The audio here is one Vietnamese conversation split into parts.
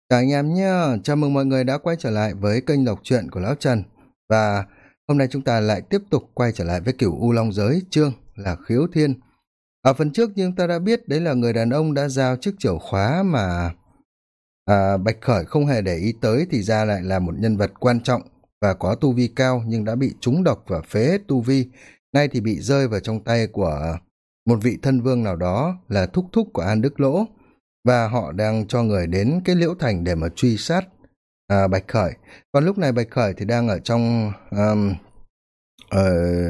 Chào anh em nhé, chào mừng mọi người đã quay trở lại với kênh đọc truyện của Lão Trần. Và hôm nay chúng ta lại tiếp tục quay trở lại với kiểu U Long Giới, chương là Khiếu Thiên. Ở phần trước như chúng ta đã biết đấy là người đàn ông đã giao chiếc chìa khóa mà Bạch Khởi không hề để ý tới, thì ra lại là một nhân vật quan trọng và có tu vi cao nhưng đã bị trúng độc và phế hết tu vi. Nay thì bị rơi vào trong tay của một vị thân vương nào đó là thúc thúc của An Đức Lỗ, và họ đang cho người đến cái Liễu Thành để mà truy sát Bạch Khởi. Còn lúc này Bạch Khởi thì đang ở trong ờ,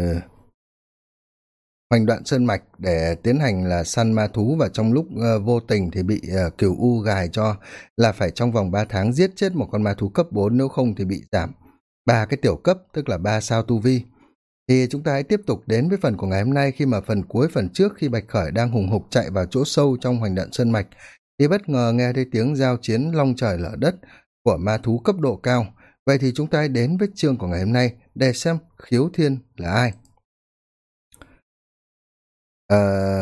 hoành đoạn sơn mạch để tiến hành là săn ma thú, và trong lúc vô tình thì bị Cửu U gài cho là phải trong vòng 3 tháng giết chết một con ma thú cấp 4, nếu không thì bị giảm 3 cái tiểu cấp, tức là 3 sao tu vi. Thì chúng ta hãy tiếp tục đến với phần của ngày hôm nay, khi mà phần cuối phần trước, khi Bạch Khởi đang hùng hục chạy vào chỗ sâu trong hoành đoạn sơn mạch thì bất ngờ nghe thấy tiếng giao chiến long trời lở đất của ma thú cấp độ cao. Vậy thì chúng ta hãy đến với chương của ngày hôm nay để xem Khiếu Thiên là ai. Ờ,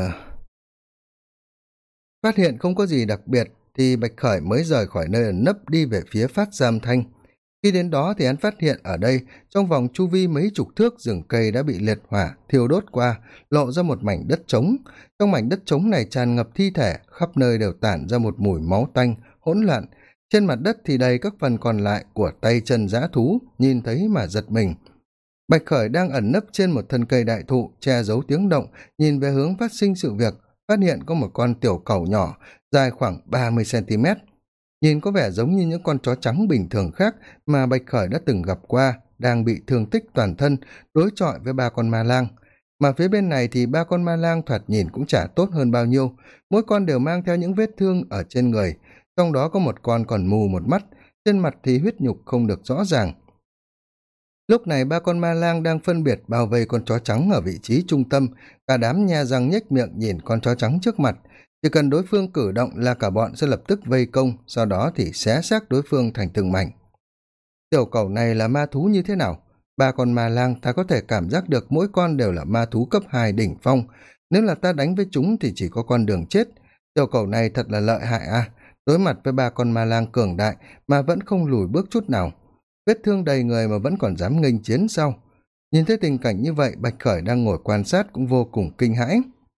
Phát hiện không có gì đặc biệt thì Bạch Khởi mới rời khỏi nơi ẩn nấp đi về phía Phát Giam Thanh. Khi đến đó thì hắn phát hiện ở đây, trong vòng chu vi mấy chục thước, rừng cây đã bị liệt hỏa thiêu đốt qua, lộ ra một mảnh đất trống. Trong mảnh đất trống này tràn ngập thi thể, khắp nơi đều tản ra một mùi máu tanh hỗn loạn. Trên mặt đất thì đầy các phần còn lại của tay chân dã thú, nhìn thấy mà giật mình. Bạch Khởi đang ẩn nấp trên một thân cây đại thụ, che giấu tiếng động, nhìn về hướng phát sinh sự việc, phát hiện có một con tiểu cẩu nhỏ, dài khoảng 30 cm. Nhìn có vẻ giống như những con chó trắng bình thường khác mà Bạch Khởi đã từng gặp qua, đang bị thương tích toàn thân, đối chọi với 3 con ma lang. Mà phía bên này thì 3 con ma lang thoạt nhìn cũng chả tốt hơn bao nhiêu, mỗi con đều mang theo những vết thương ở trên người, trong đó có một con còn mù một mắt, trên mặt thì huyết nhục không được rõ ràng. Lúc này 3 con ma lang đang phân biệt bao vây con chó trắng ở vị trí trung tâm, cả đám nhe răng nhếch miệng nhìn con chó trắng trước mặt. Chỉ cần đối phương cử động là cả bọn sẽ lập tức vây công, sau đó thì xé xác đối phương thành từng mảnh. Tiểu cẩu này là ma thú như thế nào? 3 con ma lang ta có thể cảm giác được mỗi con đều là ma thú cấp 2 đỉnh phong. Nếu là ta đánh với chúng thì chỉ có con đường chết. Tiểu cẩu này thật là lợi hại à? Đối mặt với 3 con ma lang cường đại mà vẫn không lùi bước chút nào. Vết thương đầy người mà vẫn còn dám nghênh chiến sau. Nhìn thấy tình cảnh như vậy, Bạch Khởi đang ngồi quan sát cũng vô cùng kinh hãi.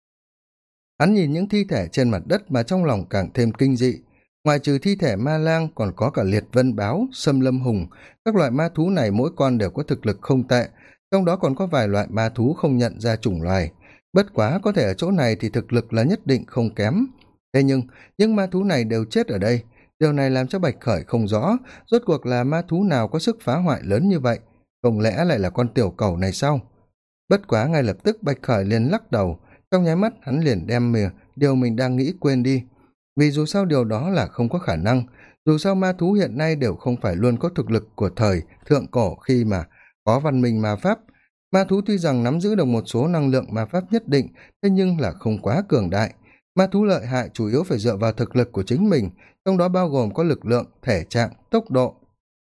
Hắn nhìn những thi thể trên mặt đất mà trong lòng càng thêm kinh dị. Ngoài trừ thi thể ma lang còn có cả liệt vân báo, xâm lâm hùng. Các loại ma thú này mỗi con đều có thực lực không tệ, trong đó còn có vài loại ma thú không nhận ra chủng loài. Bất quá có thể ở chỗ này thì thực lực là nhất định không kém. Thế nhưng, những ma thú này đều chết ở đây. Điều này làm cho Bạch Khởi không rõ, rốt cuộc là ma thú nào có sức phá hoại lớn như vậy. Không lẽ lại là con tiểu cẩu này sao? Bất quá ngay lập tức Bạch Khởi liền lắc đầu, trong nháy mắt hắn liền đem điều mình đang nghĩ quên đi. Vì dù sao điều đó là không có khả năng, dù sao ma thú hiện nay đều không phải luôn có thực lực của thời thượng cổ khi mà có văn minh ma pháp. Ma thú tuy rằng nắm giữ được một số năng lượng ma pháp nhất định, thế nhưng là không quá cường đại. Ma thú lợi hại chủ yếu phải dựa vào thực lực của chính mình, trong đó bao gồm có lực lượng, thể trạng, tốc độ.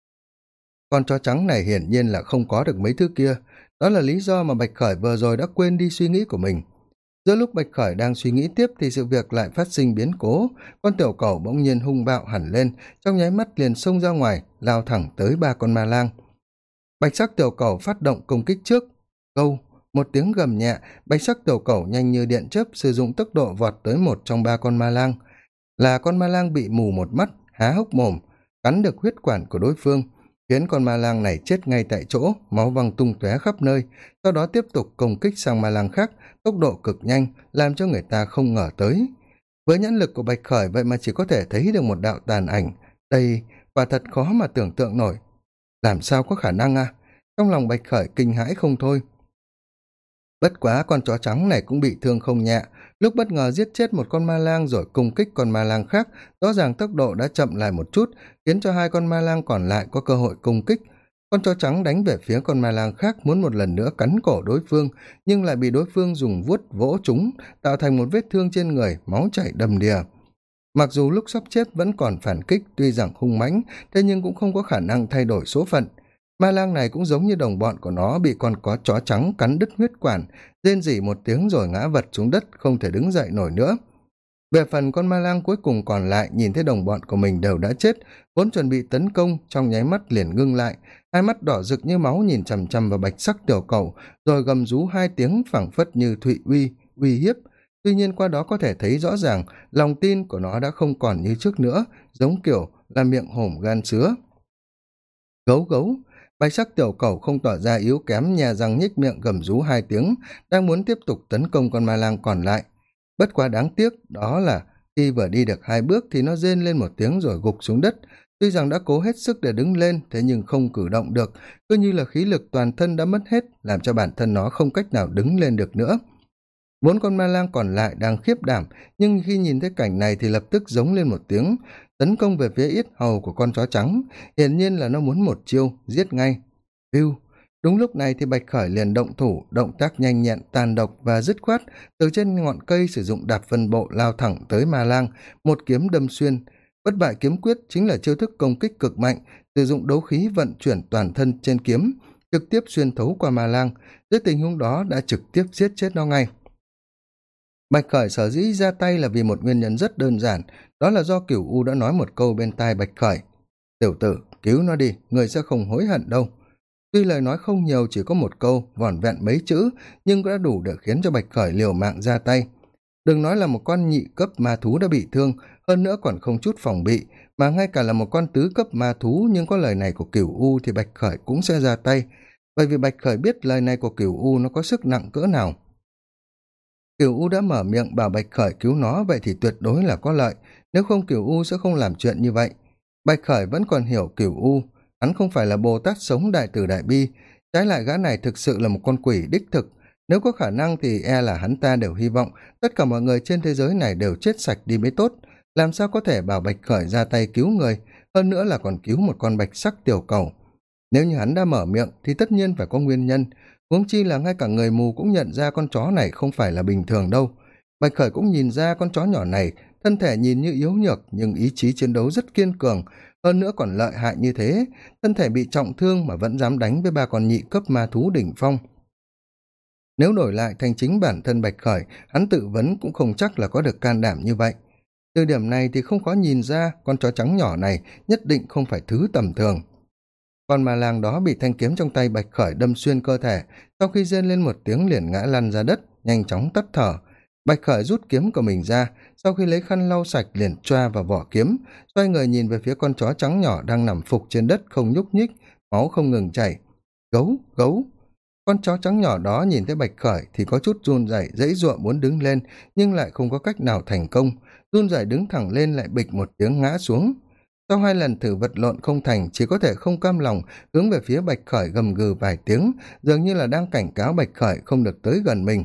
Con chó trắng này hiển nhiên là không có được mấy thứ kia, đó là lý do mà Bạch Khởi vừa rồi đã quên đi suy nghĩ của mình. Giữa lúc Bạch Khởi đang suy nghĩ tiếp thì sự việc lại phát sinh biến cố, con tiểu cẩu bỗng nhiên hung bạo hẳn lên, trong nháy mắt liền xông ra ngoài, lao thẳng tới 3 con ma lang. Bạch sắc tiểu cẩu phát động công kích trước. Câu, một tiếng gầm nhẹ, bạch sắc tiểu cẩu nhanh như điện chớp sử dụng tốc độ vọt tới một trong 3 con ma lang. Là con ma lang bị mù một mắt, há hốc mồm, cắn được huyết quản của đối phương, khiến con ma lang này chết ngay tại chỗ, máu văng tung tóe khắp nơi, sau đó tiếp tục công kích sang ma lang khác, tốc độ cực nhanh, làm cho người ta không ngờ tới. Với nhãn lực của Bạch Khởi vậy mà chỉ có thể thấy được một đạo tàn ảnh, đây quả thật khó mà tưởng tượng nổi. Làm sao có khả năng à? Trong lòng Bạch Khởi kinh hãi không thôi. Bất quá con chó trắng này cũng bị thương không nhẹ, lúc bất ngờ giết chết một con ma lang rồi công kích con ma lang khác, rõ ràng tốc độ đã chậm lại một chút, khiến cho 2 con ma lang còn lại có cơ hội công kích. Con chó trắng đánh về phía con ma lang khác muốn một lần nữa cắn cổ đối phương, nhưng lại bị đối phương dùng vuốt vỗ trúng, tạo thành một vết thương trên người, máu chảy đầm đìa. Mặc dù lúc sắp chết vẫn còn phản kích, tuy rằng hung mãnh, thế nhưng cũng không có khả năng thay đổi số phận. Ma lang này cũng giống như đồng bọn của nó bị con có chó trắng cắn đứt huyết quản, rên rỉ một tiếng rồi ngã vật xuống đất không thể đứng dậy nổi nữa. Về phần con ma lang cuối cùng còn lại, nhìn thấy đồng bọn của mình đều đã chết, vốn chuẩn bị tấn công, trong nháy mắt liền ngưng lại, hai mắt đỏ rực như máu nhìn chằm chằm vào bạch sắc tiểu cầu, rồi gầm rú hai tiếng phảng phất như thụy uy hiếp. Tuy nhiên qua đó có thể thấy rõ ràng lòng tin của nó đã không còn như trước nữa, giống kiểu là miệng hổm gan sứa. Gấu gấu. Bạch sắc tiểu cầu không tỏ ra yếu kém, nhà răng nhếch miệng gầm rú hai tiếng, đang muốn tiếp tục tấn công con ma lang còn lại. Bất quá đáng tiếc đó là khi vừa đi được hai bước thì nó rên lên một tiếng rồi gục xuống đất. Tuy rằng đã cố hết sức để đứng lên, thế nhưng không cử động được, cứ như là khí lực toàn thân đã mất hết, làm cho bản thân nó không cách nào đứng lên được nữa. Bốn con ma lang còn lại đang khiếp đảm, nhưng khi nhìn thấy cảnh này thì lập tức giống lên một tiếng, tấn công về phía yết hầu của con chó trắng. Hiển nhiên là nó muốn một chiêu giết ngay. View. Đúng lúc này thì Bạch Khởi liền động thủ, động tác nhanh nhẹn, tàn độc và dứt khoát, từ trên ngọn cây sử dụng đạp vân bộ lao thẳng tới ma lang, một kiếm đâm xuyên. Bất bại kiếm quyết chính là chiêu thức công kích cực mạnh, sử dụng đấu khí vận chuyển toàn thân trên kiếm, trực tiếp xuyên thấu qua ma lang. Dưới tình huống đó đã trực tiếp giết chết nó ngay. Bạch Khởi sở dĩ ra tay là vì một nguyên nhân rất đơn giản, đó là do Cửu U đã nói một câu bên tai Bạch Khởi: "Tiểu tử, cứu nó đi, người sẽ không hối hận đâu." Tuy lời nói không nhiều, chỉ có một câu, vỏn vẹn mấy chữ, nhưng đã đủ để khiến cho Bạch Khởi liều mạng ra tay. Đừng nói là một con nhị cấp ma thú đã bị thương, hơn nữa còn không chút phòng bị, mà ngay cả là một con tứ cấp ma thú, nhưng có lời này của Cửu U thì Bạch Khởi cũng sẽ ra tay, bởi vì Bạch Khởi biết lời này của Cửu U nó có sức nặng cỡ nào. Cửu U đã mở miệng bảo Bạch Khởi cứu nó, vậy thì tuyệt đối là có lợi, nếu không Cửu U sẽ không làm chuyện như vậy. Bạch Khởi vẫn còn hiểu Cửu U, hắn không phải là Bồ Tát sống đại từ đại bi, trái lại gã này thực sự là một con quỷ đích thực. Nếu có khả năng thì e là hắn ta đều hy vọng tất cả mọi người trên thế giới này đều chết sạch đi mới tốt, làm sao có thể bảo Bạch Khởi ra tay cứu người, hơn nữa là còn cứu một con bạch sắc tiểu cầu. Nếu như hắn đã mở miệng thì tất nhiên phải có nguyên nhân, huống chi là ngay cả người mù cũng nhận ra con chó này không phải là bình thường đâu. Bạch Khởi cũng nhìn ra con chó nhỏ này, thân thể nhìn như yếu nhược nhưng ý chí chiến đấu rất kiên cường, hơn nữa còn lợi hại như thế, thân thể bị trọng thương mà vẫn dám đánh với ba con nhị cấp ma thú đỉnh phong. Nếu đổi lại thành chính bản thân Bạch Khởi, hắn tự vấn cũng không chắc là có được can đảm như vậy. Từ điểm này thì không khó nhìn ra con chó trắng nhỏ này nhất định không phải thứ tầm thường. Con ma lang đó bị thanh kiếm trong tay Bạch Khởi đâm xuyên cơ thể, sau khi rên lên một tiếng liền ngã lăn ra đất, nhanh chóng tắt thở. Bạch Khởi rút kiếm của mình ra, sau khi lấy khăn lau sạch liền choa vào vỏ kiếm, xoay người nhìn về phía con chó trắng nhỏ đang nằm phục trên đất không nhúc nhích, máu không ngừng chảy. Gấu, gấu. Con chó trắng nhỏ đó nhìn thấy Bạch Khởi thì có chút run rẩy, giãy giụa muốn đứng lên, nhưng lại không có cách nào thành công, run rẩy đứng thẳng lên lại bịch một tiếng ngã xuống. Sau hai lần thử vật lộn không thành, chỉ có thể không cam lòng hướng về phía Bạch Khởi gầm gừ vài tiếng, dường như là đang cảnh cáo Bạch Khởi không được tới gần mình.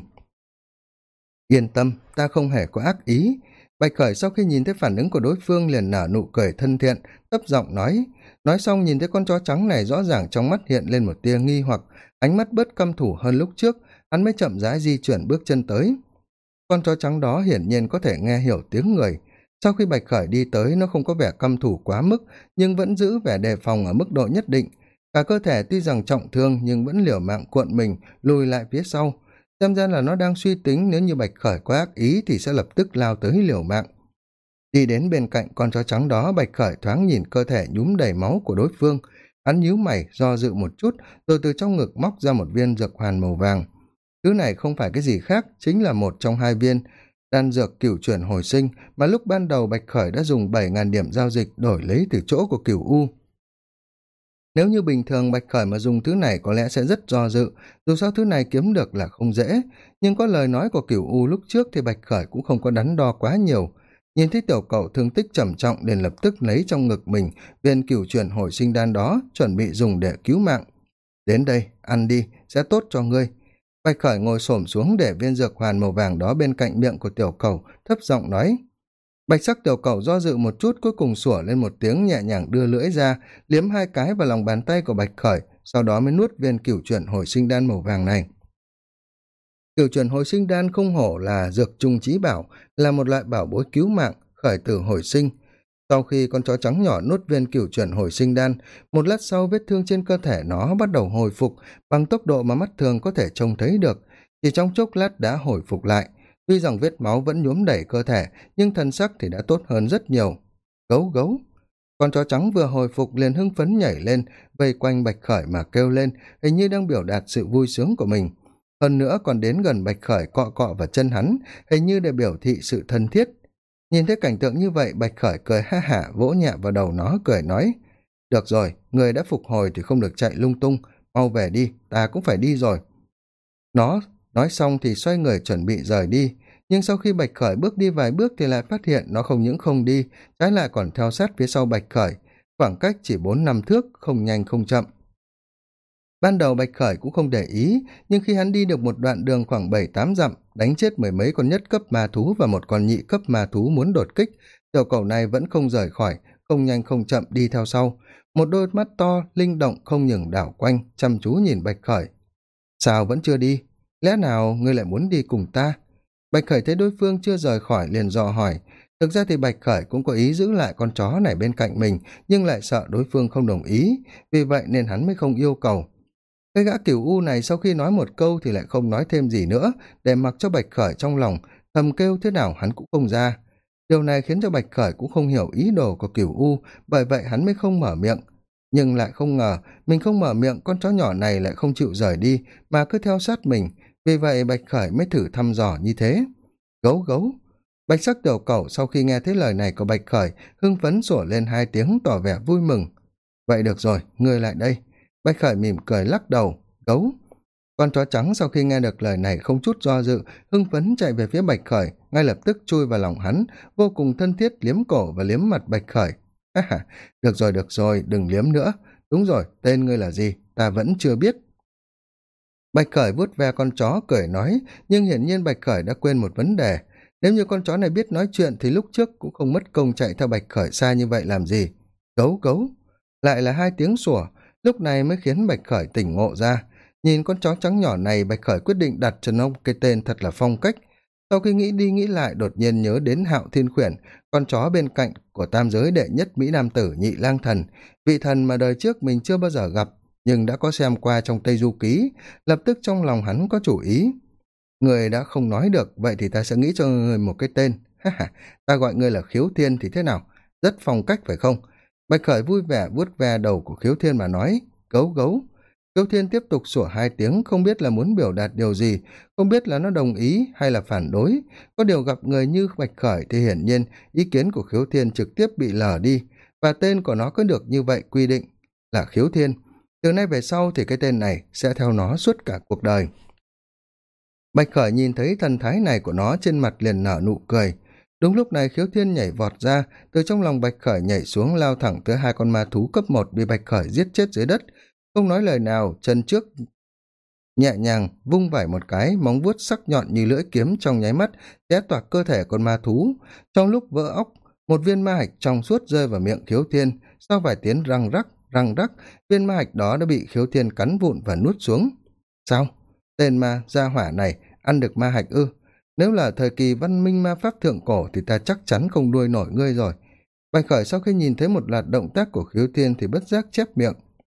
Yên tâm, ta không hề có ác ý. Bạch Khởi sau khi nhìn thấy phản ứng của đối phương liền nở nụ cười thân thiện, thấp giọng nói xong nhìn thấy con chó trắng này rõ ràng trong mắt hiện lên một tia nghi hoặc, ánh mắt bớt căm thủ hơn lúc trước, hắn mới chậm rãi di chuyển bước chân tới. Con chó trắng đó hiển nhiên có thể nghe hiểu tiếng người. Sau khi Bạch Khởi đi tới, nó không có vẻ căm thủ quá mức, nhưng vẫn giữ vẻ đề phòng ở mức độ nhất định. Cả cơ thể tuy rằng trọng thương nhưng vẫn liều mạng cuộn mình, lùi lại phía sau. Xem ra là nó đang suy tính nếu như Bạch Khởi có ác ý thì sẽ lập tức lao tới liều mạng. Đi đến bên cạnh con chó trắng đó, Bạch Khởi thoáng nhìn cơ thể nhúm đầy máu của đối phương. Hắn nhíu mày, do dự một chút, rồi từ trong ngực móc ra một viên dược hoàn màu vàng. Thứ này không phải cái gì khác, chính là một trong hai viên đan dược cửu chuyển hồi sinh mà lúc ban đầu Bạch Khởi đã dùng 7.000 điểm giao dịch đổi lấy từ chỗ của Cửu U. Nếu như bình thường Bạch Khởi mà dùng thứ này có lẽ sẽ rất do dự, dù sao thứ này kiếm được là không dễ, nhưng có lời nói của Cửu U lúc trước thì Bạch Khởi cũng không có đắn đo quá nhiều. Nhìn thấy tiểu cậu thương tích trầm trọng liền lập tức lấy trong ngực mình viên cửu chuyển hồi sinh đan đó, chuẩn bị dùng để cứu mạng. Đến đây, ăn đi, sẽ tốt cho ngươi. Bạch Khởi ngồi xổm xuống để viên dược hoàn màu vàng đó bên cạnh miệng của tiểu cầu, thấp giọng nói. Bạch sắc tiểu cầu do dự một chút, cuối cùng sủa lên một tiếng, nhẹ nhàng đưa lưỡi ra, liếm hai cái vào lòng bàn tay của Bạch Khởi, sau đó mới nuốt viên cửu chuyển hồi sinh đan màu vàng này. Cửu chuyển hồi sinh đan không hổ là dược trung chí bảo, là một loại bảo bối cứu mạng, khởi tử hồi sinh. Sau khi con chó trắng nhỏ nuốt viên cửu chuyển hồi sinh đan, một lát sau vết thương trên cơ thể nó bắt đầu hồi phục bằng tốc độ mà mắt thường có thể trông thấy được, chỉ trong chốc lát đã hồi phục lại, tuy rằng vết máu vẫn nhuốm đẩy cơ thể nhưng thân sắc thì đã tốt hơn rất nhiều. Gấu gấu. Con chó trắng vừa hồi phục liền hưng phấn nhảy lên vây quanh Bạch Khởi mà kêu lên, hình như đang biểu đạt sự vui sướng của mình. Hơn nữa còn đến gần Bạch Khởi cọ cọ vào chân hắn, hình như để biểu thị sự thân thiết. Nhìn thấy cảnh tượng như vậy, Bạch Khởi cười ha hả vỗ nhẹ vào đầu nó cười nói: được rồi, người đã phục hồi thì không được chạy lung tung, mau về đi, ta cũng phải đi rồi. Nó nói xong thì xoay người chuẩn bị rời đi, nhưng sau khi Bạch Khởi bước đi vài bước thì lại phát hiện nó không những không đi, trái lại còn theo sát phía sau Bạch Khởi, khoảng cách chỉ 4-5 thước, không nhanh không chậm. Ban đầu Bạch Khởi cũng không để ý, nhưng khi hắn đi được một đoạn đường khoảng 7-8 dặm, đánh chết mười mấy con nhất cấp ma thú và một con nhị cấp ma thú muốn đột kích, tiểu cẩu này vẫn không rời khỏi, không nhanh không chậm đi theo sau. Một đôi mắt to, linh động không ngừng đảo quanh, chăm chú nhìn Bạch Khởi. Sao vẫn chưa đi? Lẽ nào ngươi lại muốn đi cùng ta? Bạch Khởi thấy đối phương chưa rời khỏi liền dò hỏi. Thực ra thì Bạch Khởi cũng có ý giữ lại con chó này bên cạnh mình, nhưng lại sợ đối phương không đồng ý, vì vậy nên hắn mới không yêu cầu. Cái gã Cửu U này sau khi nói một câu thì lại không nói thêm gì nữa, để mặc cho Bạch Khởi trong lòng thầm kêu thế nào hắn cũng không ra. Điều này khiến cho Bạch Khởi cũng không hiểu ý đồ của Cửu U, bởi vậy hắn mới không mở miệng. Nhưng lại không ngờ, mình không mở miệng con chó nhỏ này lại không chịu rời đi, mà cứ theo sát mình, vì vậy Bạch Khởi mới thử thăm dò như thế. Gấu gấu. Bạch sắc tiểu cẩu sau khi nghe thấy lời này của Bạch Khởi, hưng phấn sủa lên 2 tiếng tỏ vẻ vui mừng. Vậy được rồi, ngươi lại đây. Bạch Khởi mỉm cười lắc đầu. Gấu. Con chó trắng sau khi nghe được lời này không chút do dự, hưng phấn chạy về phía Bạch Khởi, ngay lập tức chui vào lòng hắn, vô cùng thân thiết liếm cổ và liếm mặt Bạch Khởi. Ha ha, được rồi, đừng liếm nữa. Đúng rồi, tên ngươi là gì? Ta vẫn chưa biết. Bạch Khởi vuốt ve con chó cười nói, nhưng hiển nhiên Bạch Khởi đã quên một vấn đề. Nếu như con chó này biết nói chuyện thì lúc trước cũng không mất công chạy theo Bạch Khởi xa như vậy làm gì. Gấu gấu. Lại là 2 tiếng sủa, lúc này mới khiến Bạch Khởi tỉnh ngộ ra. Nhìn con chó trắng nhỏ này, Bạch Khởi quyết định đặt cho nó cái tên thật là phong cách. Sau khi nghĩ đi nghĩ lại, đột nhiên nhớ đến Hạo Thiên Khuyển, con chó bên cạnh của tam giới đệ nhất Mỹ Nam tử Nhị Lang Thần, vị thần mà đời trước mình chưa bao giờ gặp, nhưng đã có xem qua trong Tây Du Ký. Lập tức trong lòng hắn có chủ ý. Người đã không nói được, vậy thì ta sẽ nghĩ cho người một cái tên. Ha ha, ta gọi ngươi là Khiếu Thiên thì thế nào? Rất phong cách phải không? Bạch Khởi vui vẻ vuốt ve đầu của Khiếu Thiên mà nói. Gấu gấu. Khiếu Thiên tiếp tục sủa 2 tiếng, không biết là muốn biểu đạt điều gì, không biết là nó đồng ý hay là phản đối. Có điều gặp người như Bạch Khởi thì hiển nhiên ý kiến của Khiếu Thiên trực tiếp bị lờ đi, và tên của nó cứ được như vậy quy định là Khiếu Thiên. Từ nay về sau thì cái tên này sẽ theo nó suốt cả cuộc đời. Bạch Khởi nhìn thấy thần thái này của nó, trên mặt liền nở nụ cười. Đúng lúc này Khiếu Thiên nhảy vọt ra, từ trong lòng Bạch Khởi nhảy xuống, lao thẳng tới 2 con ma thú cấp 1 bị Bạch Khởi giết chết dưới đất. Không nói lời nào, chân trước nhẹ nhàng vung vẩy một cái, móng vuốt sắc nhọn như lưỡi kiếm trong nháy mắt xé toạc cơ thể con ma thú. Trong lúc vỡ óc, một viên ma hạch trong suốt rơi vào miệng Khiếu Thiên. Sau vài tiếng răng rắc, viên ma hạch đó đã bị Khiếu Thiên cắn vụn và nuốt xuống. Sao? Tên ma gia hỏa này ăn được ma hạch ư? Nếu là thời kỳ văn minh ma pháp thượng cổ thì ta chắc chắn không đuôi nổi ngươi rồi. Bạch Khởi sau khi nhìn thấy một loạt động tác của Khiếu Thiên thì bất giác chép miệng.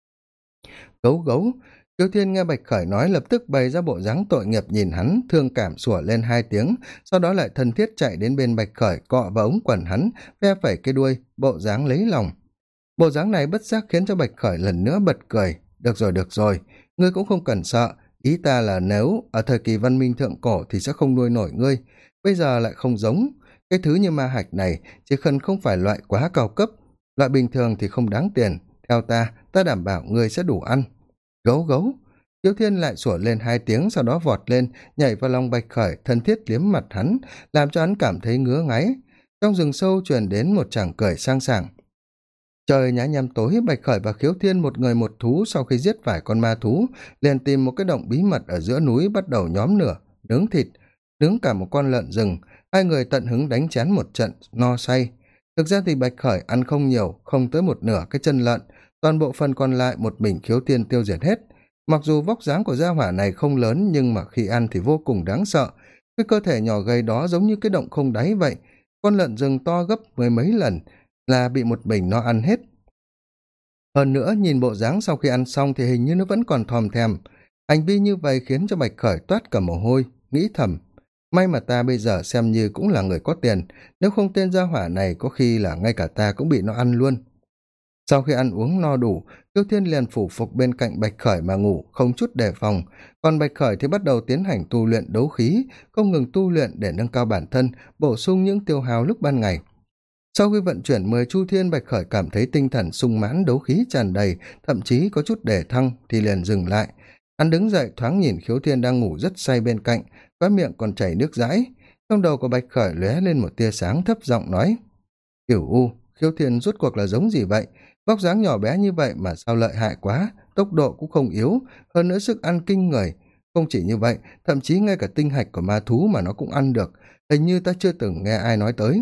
Gấu gấu. Khiếu Thiên nghe Bạch Khởi nói lập tức bày ra bộ dáng tội nghiệp nhìn hắn, thương cảm sủa lên 2 tiếng, sau đó lại thân thiết chạy đến bên Bạch Khởi, cọ vào ống quần hắn, ve phẩy cái đuôi, bộ dáng lấy lòng. Bộ dáng này bất giác khiến cho Bạch Khởi lần nữa bật cười. Được rồi, ngươi cũng không cần sợ. Ý ta là nếu ở thời kỳ văn minh thượng cổ thì sẽ không nuôi nổi ngươi, bây giờ lại không giống. Cái thứ như ma hạch này chỉ cần không phải loại quá cao cấp, loại bình thường thì không đáng tiền. Theo ta đảm bảo ngươi sẽ đủ ăn. Gấu gấu. Khiếu Thiên lại sủa lên 2 tiếng, sau đó vọt lên, nhảy vào lòng Bạch Khởi, thân thiết liếm mặt hắn, làm cho hắn cảm thấy ngứa ngáy. Trong rừng sâu truyền đến một tràng cười sang sảng. Trời nhá nhem tối, Bạch Khởi và Khiếu Thiên một người một thú sau khi giết vài con ma thú, liền tìm một cái động bí mật ở giữa núi, bắt đầu nhóm lửa, nướng thịt, nướng cả một con lợn rừng. 2 người tận hứng đánh chén một trận no say. Thực ra thì Bạch Khởi ăn không nhiều, không tới một nửa cái chân lợn, toàn bộ phần còn lại một mình Khiếu Thiên tiêu diệt hết. Mặc dù vóc dáng của gia hỏa này không lớn, nhưng mà khi ăn thì vô cùng đáng sợ. Cái cơ thể nhỏ gầy đó giống như cái động không đáy vậy. Con lợn rừng to gấp mười mấy lần là bị một mình nó ăn hết. Hơn nữa, nhìn bộ dáng sau khi ăn xong thì hình như nó vẫn còn thòm thèm. Hành vi như vậy khiến cho Bạch Khởi toát cả mồ hôi, nghĩ thầm. may mà ta bây giờ xem như cũng là người có tiền, nếu không tên gia hỏa này có khi là ngay cả ta cũng bị nó ăn luôn. Sau khi ăn uống no đủ, Khiếu Thiên liền phủ phục bên cạnh Bạch Khởi mà ngủ, không chút đề phòng, còn Bạch Khởi thì bắt đầu tiến hành tu luyện đấu khí, không ngừng tu luyện để nâng cao bản thân, bổ sung những tiêu hao lúc ban ngày. Sau khi vận chuyển 10 chu thiên, Bạch Khởi cảm thấy tinh thần sung mãn, đấu khí tràn đầy, thậm chí có chút đề thăng thì liền dừng lại. Hắn đứng dậy thoáng nhìn Khiếu Thiên đang ngủ rất say bên cạnh, khóe miệng còn chảy nước dãi. Trong đầu của Bạch Khởi lóe lên một tia sáng, thấp giọng nói: Cửu U, Khiếu Thiên rốt cuộc là giống gì vậy? Vóc dáng nhỏ bé như vậy mà sao lợi hại quá, tốc độ cũng không yếu, hơn nữa sức ăn kinh người. Không chỉ như vậy, thậm chí ngay cả tinh hạch của ma thú mà nó cũng ăn được, hình như ta chưa từng nghe ai nói tới.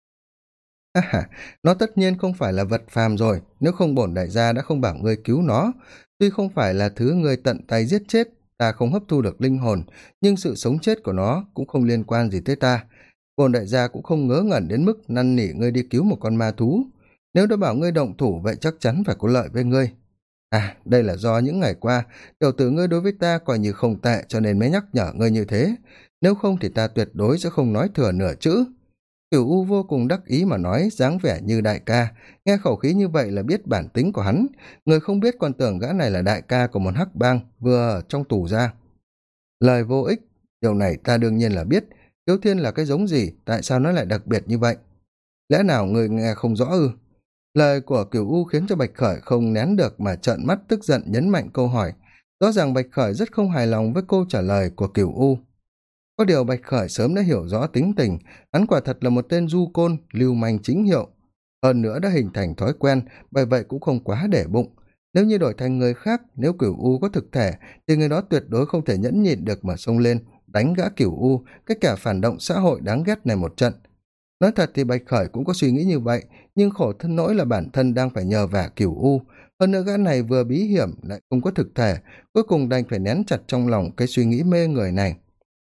Nó tất nhiên không phải là vật phàm rồi, nếu không bổn đại gia đã không bảo ngươi cứu nó. Tuy không phải là thứ ngươi tận tay giết chết, ta không hấp thu được linh hồn, nhưng sự sống chết của nó cũng không liên quan gì tới ta. Bổn đại gia cũng không ngớ ngẩn đến mức năn nỉ ngươi đi cứu một con ma thú. Nếu đã bảo ngươi động thủ vậy chắc chắn phải có lợi với ngươi. Đây là do những ngày qua, tiểu tử ngươi đối với ta coi như không tệ cho nên mới nhắc nhở ngươi như thế. Nếu không thì ta tuyệt đối sẽ không nói thừa nửa chữ. Cửu U vô cùng đắc ý mà nói, dáng vẻ như đại ca, nghe khẩu khí như vậy là biết bản tính của hắn, người không biết còn tưởng gã này là đại ca của một hắc bang vừa ở trong tù ra. Lời vô ích, điều này ta đương nhiên là biết, Khiếu Thiên là cái giống gì, tại sao nó lại đặc biệt như vậy? Lẽ nào người nghe không rõ ư? Lời của Cửu U khiến cho Bạch Khởi không nén được mà trợn mắt tức giận nhấn mạnh câu hỏi. Rõ ràng Bạch Khởi rất không hài lòng với câu trả lời của Cửu U. Có điều Bạch Khởi sớm đã hiểu rõ tính tình, hắn quả thật là một tên du côn, lưu manh chính hiệu. Hơn nữa đã hình thành thói quen, bởi vậy cũng không quá để bụng. Nếu như đổi thành người khác, nếu Cửu U có thực thể, thì người đó tuyệt đối không thể nhẫn nhịn được mà xông lên, đánh gã Cửu U, cái kẻ phản động xã hội đáng ghét này một trận. Nói thật thì Bạch Khởi cũng có suy nghĩ như vậy, nhưng khổ thân nỗi là bản thân đang phải nhờ vả Cửu U. Hơn nữa gã này vừa bí hiểm lại không có thực thể, cuối cùng đành phải nén chặt trong lòng cái suy nghĩ mê người này.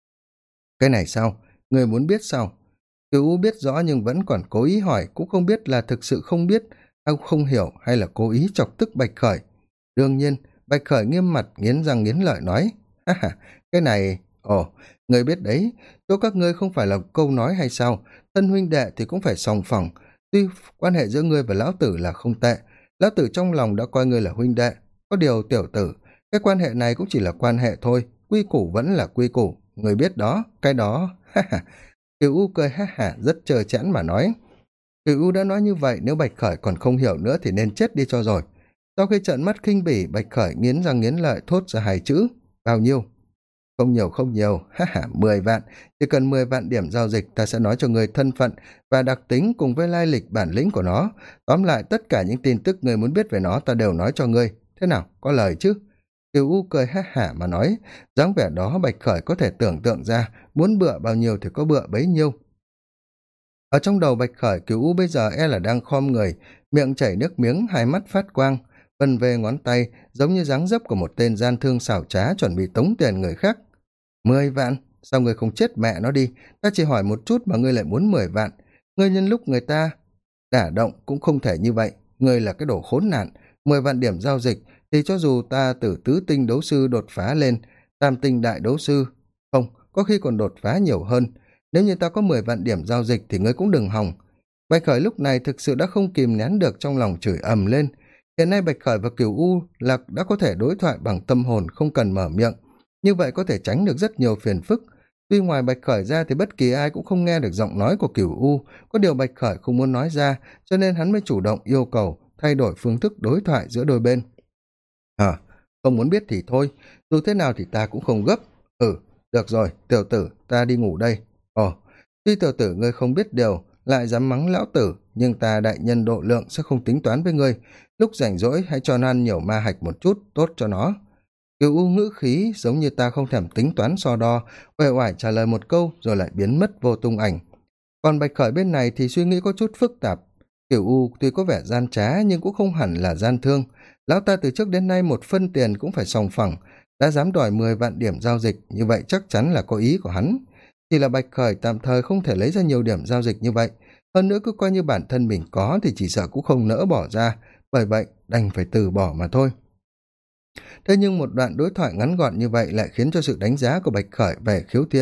Cái này sao? Người muốn biết sao? Cửu U biết rõ nhưng vẫn còn cố ý hỏi, cũng không biết là thực sự không biết, hay không hiểu, hay là cố ý chọc tức Bạch Khởi. Đương nhiên, Bạch Khởi nghiêm mặt, nghiến răng nghiến lợi nói, cái này, người biết đấy, chỗ các ngươi không phải là câu nói hay sao? Thân huynh đệ thì cũng phải sòng phẳng, tuy quan hệ giữa ngươi và lão tử là không tệ, lão tử trong lòng đã coi ngươi là huynh đệ, có điều tiểu tử, cái quan hệ này cũng chỉ là quan hệ thôi, quy củ vẫn là quy củ, người biết đó, cái đó, Cửu U cười rất trơ trẽn mà nói. Cửu U đã nói như vậy, nếu Bạch Khởi còn không hiểu nữa thì nên chết đi cho rồi. Sau khi trợn mắt khinh bỉ, Bạch Khởi nghiến răng nghiến lợi thốt ra hai chữ, bao nhiêu? Không nhiều, 10 vạn, chỉ cần 10 vạn điểm giao dịch ta sẽ nói cho người thân phận và đặc tính cùng với lai lịch bản lĩnh của nó. Tóm lại tất cả những tin tức người muốn biết về nó ta đều nói cho ngươi. Thế nào, có lời chứ? Kiều U cười mà nói, dáng vẻ đó Bạch Khởi có thể tưởng tượng ra, muốn bựa bao nhiêu thì có bựa bấy nhiêu. Ở trong đầu Bạch Khởi, Kiều U bây giờ là đang khom người, miệng chảy nước miếng, hai mắt phát quang, vân về ngón tay, giống như dáng dấp của một tên gian thương xảo trá chuẩn bị tống tiền người khác. 10 vạn? Sao ngươi không chết mẹ nó đi? Ta chỉ hỏi một chút mà ngươi lại muốn 10 vạn. Ngươi nhân lúc người ta đả động cũng không thể như vậy. Ngươi là cái đồ khốn nạn. 10 vạn điểm giao dịch thì cho dù ta từ tứ tinh đấu sư đột phá lên tam tinh đại đấu sư, không, có khi còn đột phá nhiều hơn. Nếu như ta có 10 vạn điểm giao dịch thì ngươi cũng đừng hòng. Bạch Khởi lúc này thực sự đã không kìm nén được trong lòng chửi ầm lên. Hiện nay Bạch Khởi và Cửu U là đã có thể đối thoại bằng tâm hồn, không cần mở miệng. Như vậy có thể tránh được rất nhiều phiền phức. Tuy ngoài Bạch Khởi ra thì bất kỳ ai cũng không nghe được giọng nói của Cửu U, có điều Bạch Khởi không muốn nói ra, cho nên hắn mới chủ động yêu cầu thay đổi phương thức đối thoại giữa đôi bên. Không muốn biết thì thôi, dù thế nào thì ta cũng không gấp. Được rồi, tiểu tử, ta đi ngủ đây. Tuy tiểu tử ngươi không biết điều, lại dám mắng lão tử, nhưng ta đại nhân độ lượng sẽ không tính toán với ngươi. Lúc rảnh rỗi hãy cho nó ăn nhiều ma hạch một chút, tốt cho nó. Cửu U ngữ khí giống như ta không thèm tính toán so đo, uể oải trả lời một câu rồi lại biến mất vô tung ảnh. Còn Bạch Khởi bên này thì suy nghĩ có chút phức tạp. Cửu U tuy có vẻ gian trá nhưng cũng không hẳn là gian thương. Lão ta từ trước đến nay một phân tiền cũng phải sòng phẳng, đã dám đòi 10 vạn điểm giao dịch, như vậy chắc chắn là có ý của hắn. Chỉ là Bạch Khởi tạm thời không thể lấy ra nhiều điểm giao dịch như vậy, hơn nữa cứ coi như bản thân mình có thì chỉ sợ cũng không nỡ bỏ ra, bởi vậy đành phải từ bỏ mà thôi. Thế nhưng một đoạn đối thoại ngắn gọn như vậy lại khiến cho sự đánh giá của Bạch Khởi về Khiếu Thiên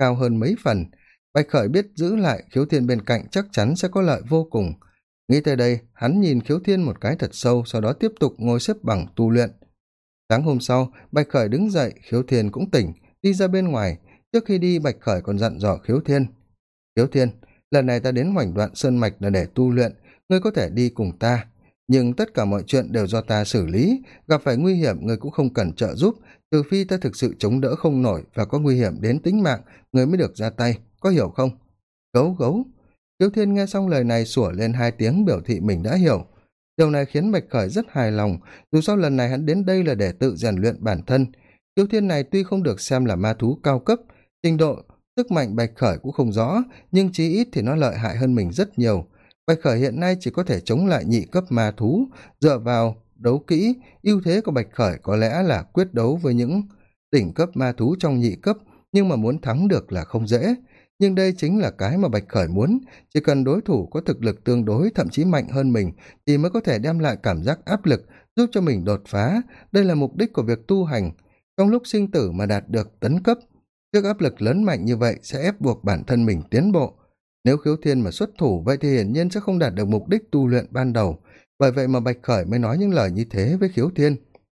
cao hơn mấy phần. Bạch Khởi biết giữ lại Khiếu Thiên bên cạnh chắc chắn sẽ có lợi vô cùng. Nghĩ tới đây, hắn nhìn Khiếu Thiên một cái thật sâu, sau đó tiếp tục ngồi xếp bằng tu luyện. Sáng hôm sau, Bạch Khởi đứng dậy, Khiếu Thiên cũng tỉnh, đi ra bên ngoài. Trước khi đi, Bạch Khởi còn dặn dò Khiếu Thiên. Khiếu Thiên, lần này ta đến Hoành Đoạn Sơn Mạch là để tu luyện, ngươi có thể đi cùng ta. Nhưng tất cả mọi chuyện đều do ta xử lý, gặp phải nguy hiểm ngươi cũng không cần trợ giúp, trừ phi ta thực sự chống đỡ không nổi và có nguy hiểm đến tính mạng, ngươi mới được ra tay, có hiểu không? Gấu gấu. Khiếu Thiên nghe xong lời này sủa lên 2 tiếng biểu thị mình đã hiểu. Điều này khiến Bạch Khởi rất hài lòng, dù sao lần này hắn đến đây là để tự rèn luyện bản thân. Khiếu Thiên này tuy không được xem là ma thú cao cấp, trình độ sức mạnh Bạch Khởi cũng không rõ, nhưng chí ít thì nó lợi hại hơn mình rất nhiều. Bạch Khởi hiện nay chỉ có thể chống lại nhị cấp ma thú, dựa vào đấu kỹ, ưu thế của Bạch Khởi có lẽ là quyết đấu với những đỉnh cấp ma thú trong nhị cấp, nhưng mà muốn thắng được là không dễ. Nhưng đây chính là cái mà Bạch Khởi muốn, chỉ cần đối thủ có thực lực tương đối thậm chí mạnh hơn mình thì mới có thể đem lại cảm giác áp lực, giúp cho mình đột phá. Đây là mục đích của việc tu hành. Trong lúc sinh tử mà đạt được tấn cấp, trước áp lực lớn mạnh như vậy sẽ ép buộc bản thân mình tiến bộ. Nếu Khiếu Thiên mà xuất thủ, vậy thì hiển nhiên sẽ không đạt được mục đích tu luyện ban đầu. Bởi vậy mà Bạch Khởi mới nói những lời như thế với Khiếu Thiên.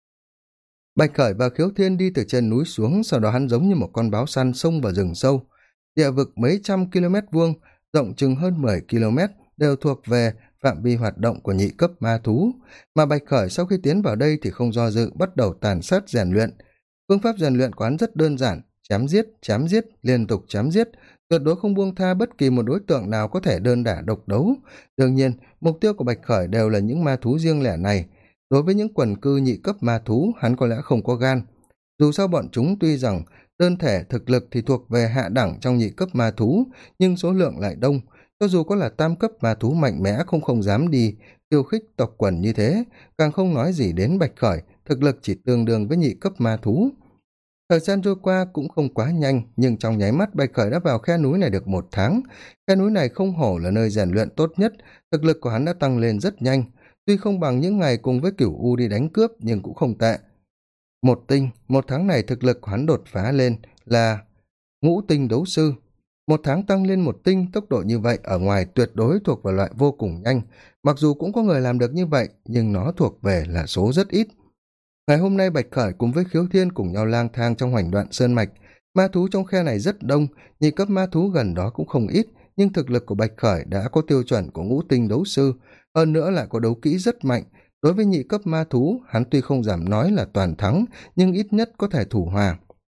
Bạch Khởi và Khiếu Thiên đi từ trên núi xuống, sau đó hắn giống như một con báo săn xông vào rừng sâu. Địa vực mấy trăm km vuông, rộng chừng hơn 10 km, đều thuộc về phạm vi hoạt động của nhị cấp ma thú. Mà Bạch Khởi sau khi tiến vào đây thì không do dự, bắt đầu tàn sát rèn luyện. Phương pháp rèn luyện của hắn rất đơn giản, chém giết, liên tục chém giết, tuyệt đối không buông tha bất kỳ một đối tượng nào có thể đơn đả độc đấu. Đương nhiên, mục tiêu của Bạch Khởi đều là những ma thú riêng lẻ này. Đối với những quần cư nhị cấp ma thú, hắn có lẽ không có gan. Dù sao bọn chúng tuy rằng đơn thể thực lực thì thuộc về hạ đẳng trong nhị cấp ma thú, nhưng số lượng lại đông. Cho dù có là tam cấp ma thú mạnh mẽ không dám đi khiêu khích tộc quần như thế, càng không nói gì đến Bạch Khởi, thực lực chỉ tương đương với nhị cấp ma thú. Thời gian trôi qua cũng không quá nhanh, nhưng trong nháy mắt Bạch Khởi đã vào khe núi này được 1 tháng. Khe núi này không hổ là nơi rèn luyện tốt nhất, thực lực của hắn đã tăng lên rất nhanh. Tuy không bằng những ngày cùng với Cửu U đi đánh cướp nhưng cũng không tệ. 1 tinh, 1 tháng này thực lực của hắn đột phá lên là ngũ tinh đấu sư. 1 tháng tăng lên 1 tinh, tốc độ như vậy ở ngoài tuyệt đối thuộc vào loại vô cùng nhanh. Mặc dù cũng có người làm được như vậy, nhưng nó thuộc về là số rất ít. Ngày hôm nay Bạch Khởi cùng với Khiếu Thiên cùng nhau lang thang trong Hoành Đoạn Sơn Mạch. Ma thú trong khe này rất đông, nhị cấp ma thú gần đó cũng không ít, nhưng thực lực của Bạch Khởi đã có tiêu chuẩn của ngũ tinh đấu sư, hơn nữa lại có đấu kỹ rất mạnh. Đối với nhị cấp ma thú, hắn tuy không dám nói là toàn thắng, nhưng ít nhất có thể thủ hòa.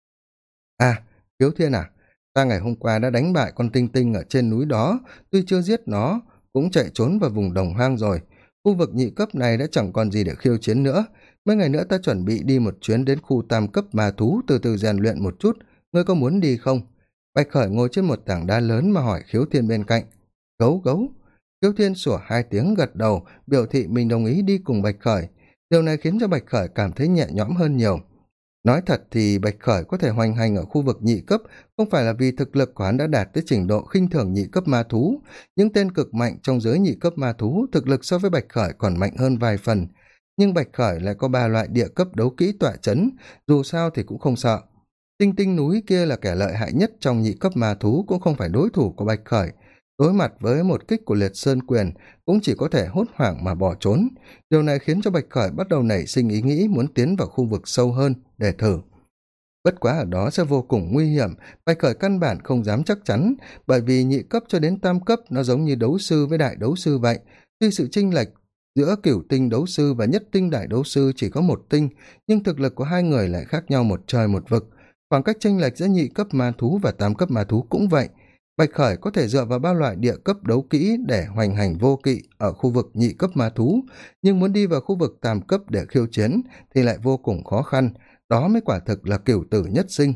À, Khiếu Thiên à, ta ngày hôm qua đã đánh bại con tinh tinh ở trên núi đó, tuy chưa giết nó, cũng chạy trốn vào vùng đồng hoang rồi. Khu vực nhị cấp này đã chẳng còn gì để khiêu chiến nữa. Mấy ngày nữa ta chuẩn bị đi một chuyến đến khu tam cấp ma thú từ từ rèn luyện một chút, ngươi có muốn đi không? Bạch Khởi ngồi trên một tảng đá lớn mà hỏi Khiếu Thiên bên cạnh. Gấu gấu. Khiếu Thiên sủa 2 tiếng gật đầu, biểu thị mình đồng ý đi cùng Bạch Khởi. Điều này khiến cho Bạch Khởi cảm thấy nhẹ nhõm hơn nhiều. Nói thật thì Bạch Khởi có thể hoành hành ở khu vực nhị cấp không phải là vì thực lực của hắn đã đạt tới trình độ khinh thường nhị cấp ma thú. Những tên cực mạnh trong giới nhị cấp ma thú thực lực so với Bạch Khởi còn mạnh hơn vài phần. Nhưng Bạch Khởi lại có 3 loại địa cấp đấu kỹ tọa chấn, dù sao thì cũng không sợ. Tinh tinh núi kia là kẻ lợi hại nhất trong nhị cấp ma thú cũng không phải đối thủ của Bạch Khởi. Đối mặt với một kích của Liệt Sơn Quyền cũng chỉ có thể hốt hoảng mà bỏ trốn. Điều này khiến cho Bạch Khởi bắt đầu nảy sinh ý nghĩ muốn tiến vào khu vực sâu hơn để thử. Bất quá ở đó sẽ vô cùng nguy hiểm, Bạch Khởi căn bản không dám chắc chắn, bởi vì nhị cấp cho đến tam cấp nó giống như đấu sư với đại đấu sư vậy. Tuy sự chênh lệch giữa cửu tinh đấu sư và nhất tinh đại đấu sư chỉ có 1 tinh, nhưng thực lực của hai người lại khác nhau một trời một vực. Khoảng cách chênh lệch giữa nhị cấp ma thú và tam cấp ma thú cũng vậy. Bạch Khởi có thể dựa vào 3 loại địa cấp đấu kỹ để hoành hành vô kỵ ở khu vực nhị cấp ma thú, nhưng muốn đi vào khu vực tam cấp để khiêu chiến thì lại vô cùng khó khăn, đó mới quả thực là cửu tử nhất sinh.